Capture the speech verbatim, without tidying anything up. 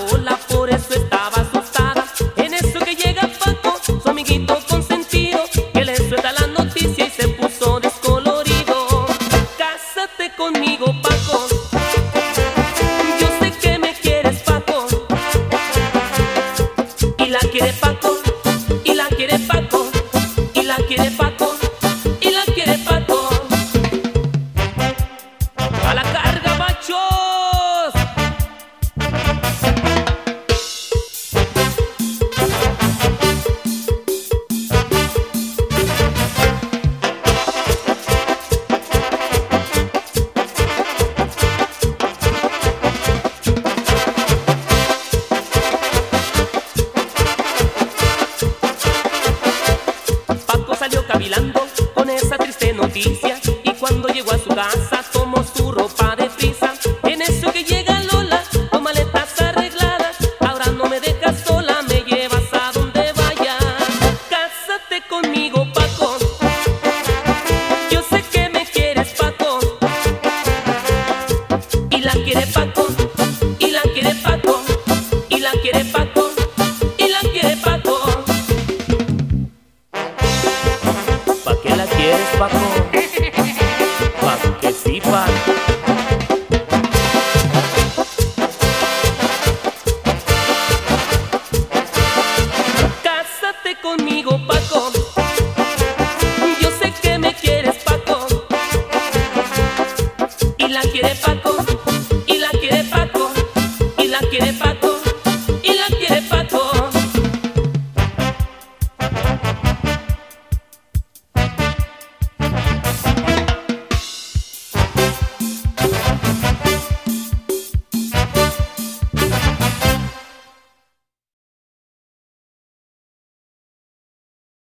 bola, por eso estaba asustada. En eso que llega Paco, su amiguito consentido, que le suelta la noticia y se puso descolorido. Cásate conmigo, Paco, yo sé que me quieres, Paco. Y la quiere Paco, y la quiere Paco, y la quiere Paco, y la quiere Paco. A la carga, machos. Paco salió cavilando con esa triste noticia, y cuando llegó a su casa tomó su ropa de prisa. En eso que llega Lola con maletas arregladas, ahora no me dejas sola, me llevas a donde vaya. Cásate conmigo, Paco, yo sé que me quieres, Paco. Y la quiere Paco, y la quiere Paco, y la quiere Paco.